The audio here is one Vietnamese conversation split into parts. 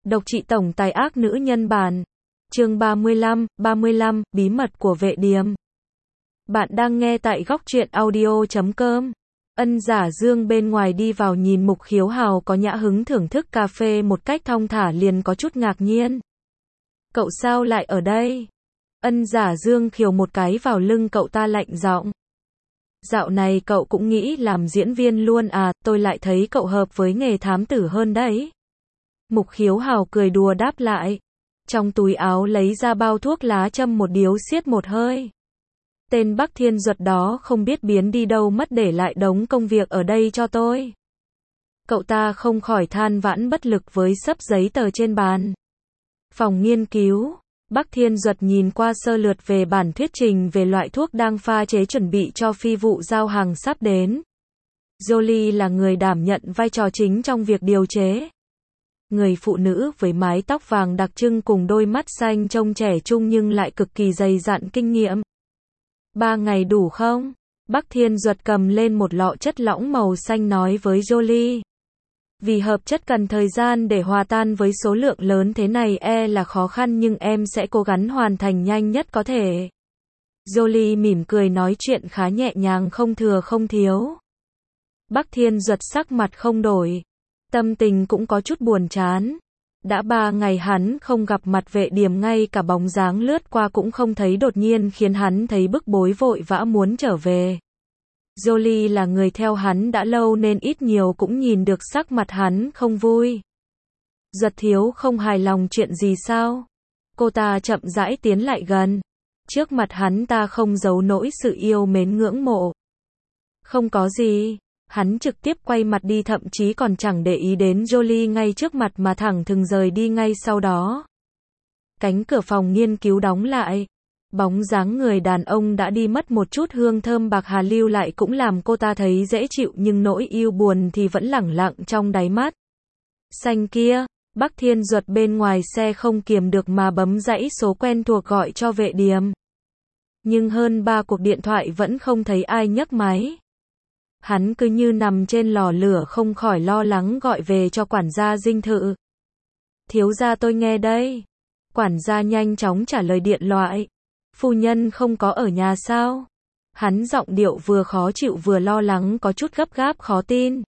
Độc trị tổng tài ác nữ nhân bản. Chương 35, bí mật của vệ điềm. Bạn đang nghe tại góc truyện audio.com. Ân Giả Dương bên ngoài đi vào nhìn Mục Khiếu Hào có nhã hứng thưởng thức cà phê một cách thong thả liền có chút ngạc nhiên. Cậu sao lại ở đây? Ân Giả Dương khiều một cái vào lưng cậu ta lạnh giọng. Dạo này cậu cũng nghĩ làm diễn viên luôn à, tôi lại thấy cậu hợp với nghề thám tử hơn đấy. Mục Khiếu Hào cười đùa đáp lại. Trong túi áo lấy ra bao thuốc lá châm một điếu xiết một hơi. Tên Bắc Thiên Duật đó không biết biến đi đâu mất để lại đống công việc ở đây cho tôi. Cậu ta không khỏi than vãn bất lực với xấp giấy tờ trên bàn. Phòng nghiên cứu. Bắc Thiên Duật nhìn qua sơ lược về bản thuyết trình về loại thuốc đang pha chế chuẩn bị cho phi vụ giao hàng sắp đến. Jolie là người đảm nhận vai trò chính trong việc điều chế. Người phụ nữ với mái tóc vàng đặc trưng cùng đôi mắt xanh trông trẻ trung nhưng lại cực kỳ dày dặn kinh nghiệm. 3 ngày đủ không? Bắc Thiên Duật cầm lên một lọ chất lỏng màu xanh nói với Jolie. Vì hợp chất cần thời gian để hòa tan với số lượng lớn thế này là khó khăn nhưng em sẽ cố gắng hoàn thành nhanh nhất có thể. Jolie mỉm cười nói chuyện khá nhẹ nhàng không thừa không thiếu. Bắc Thiên Duật sắc mặt không đổi. Tâm tình cũng có chút buồn chán. Đã 3 ngày hắn không gặp mặt vệ điềm ngay cả bóng dáng lướt qua cũng không thấy đột nhiên khiến hắn thấy bức bối vội vã muốn trở về. Jolie là người theo hắn đã lâu nên ít nhiều cũng nhìn được sắc mặt hắn không vui. Duật thiếu không hài lòng chuyện gì sao? Cô ta chậm rãi tiến lại gần. Trước mặt hắn ta không giấu nỗi sự yêu mến ngưỡng mộ. Không có gì. Hắn trực tiếp quay mặt đi thậm chí còn chẳng để ý đến Jolie ngay trước mặt mà thẳng thừng rời đi ngay sau đó. Cánh cửa phòng nghiên cứu đóng lại. Bóng dáng người đàn ông đã đi mất một chút hương thơm bạc hà lưu lại cũng làm cô ta thấy dễ chịu nhưng nỗi yêu buồn thì vẫn lẳng lặng trong đáy mắt. Xanh kia, Bắc Thiên Duật bên ngoài xe không kiềm được mà bấm dãy số quen thuộc gọi cho vệ điềm. Nhưng hơn 3 cuộc điện thoại vẫn không thấy ai nhấc máy. Hắn cứ như nằm trên lò lửa không khỏi lo lắng gọi về cho quản gia dinh thự. Thiếu gia tôi nghe đây. Quản gia nhanh chóng trả lời điện thoại. Phu nhân không có ở nhà sao? Hắn giọng điệu vừa khó chịu vừa lo lắng có chút gấp gáp khó tin.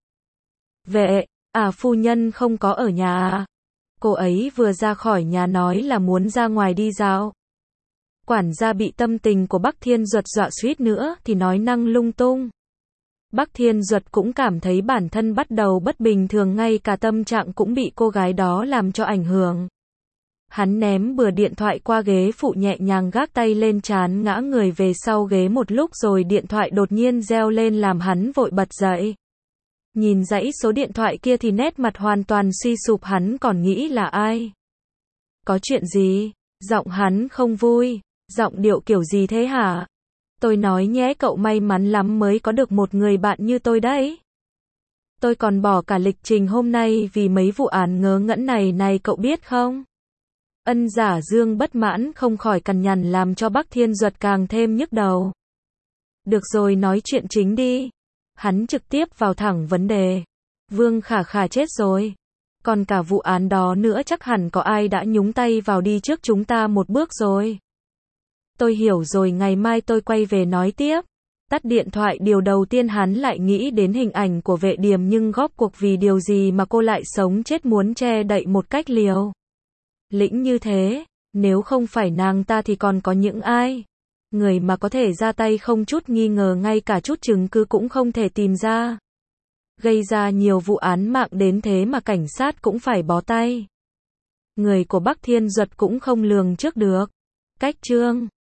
Vệ, phu nhân không có ở nhà à? Cô ấy vừa ra khỏi nhà nói là muốn ra ngoài đi dạo. Quản gia bị tâm tình của Bắc Thiên Duật dọa suýt nữa thì nói năng lung tung. Bắc Thiên Duật cũng cảm thấy bản thân bắt đầu bất bình thường ngay cả tâm trạng cũng bị cô gái đó làm cho ảnh hưởng. Hắn ném bừa điện thoại qua ghế phụ nhẹ nhàng gác tay lên trán ngã người về sau ghế một lúc rồi điện thoại đột nhiên reo lên làm hắn vội bật dậy. Nhìn dãy số điện thoại kia thì nét mặt hoàn toàn suy sụp hắn còn nghĩ là ai. Có chuyện gì? Giọng hắn không vui. Giọng điệu kiểu gì thế hả? Tôi nói nhé cậu may mắn lắm mới có được một người bạn như tôi đấy. Tôi còn bỏ cả lịch trình hôm nay vì mấy vụ án ngớ ngẩn này cậu biết không? Ân Giả Dương bất mãn không khỏi cằn nhằn làm cho Bắc Thiên Duật càng thêm nhức đầu. Được rồi nói chuyện chính đi. Hắn trực tiếp vào thẳng vấn đề. Vương Khả Khả chết rồi. Còn cả vụ án đó nữa chắc hẳn có ai đã nhúng tay vào đi trước chúng ta một bước rồi. Tôi hiểu rồi ngày mai tôi quay về nói tiếp. Tắt điện thoại điều đầu tiên hắn lại nghĩ đến hình ảnh của vệ điềm nhưng góp cuộc vì điều gì mà cô lại sống chết muốn che đậy một cách liều lĩnh như thế. Nếu không phải nàng ta thì còn có những ai? Người mà có thể ra tay không chút nghi ngờ ngay cả chút chứng cứ cũng không thể tìm ra. Gây ra nhiều vụ án mạng đến thế mà cảnh sát cũng phải bó tay. Người của Bắc Thiên Duật cũng không lường trước được. Cách chương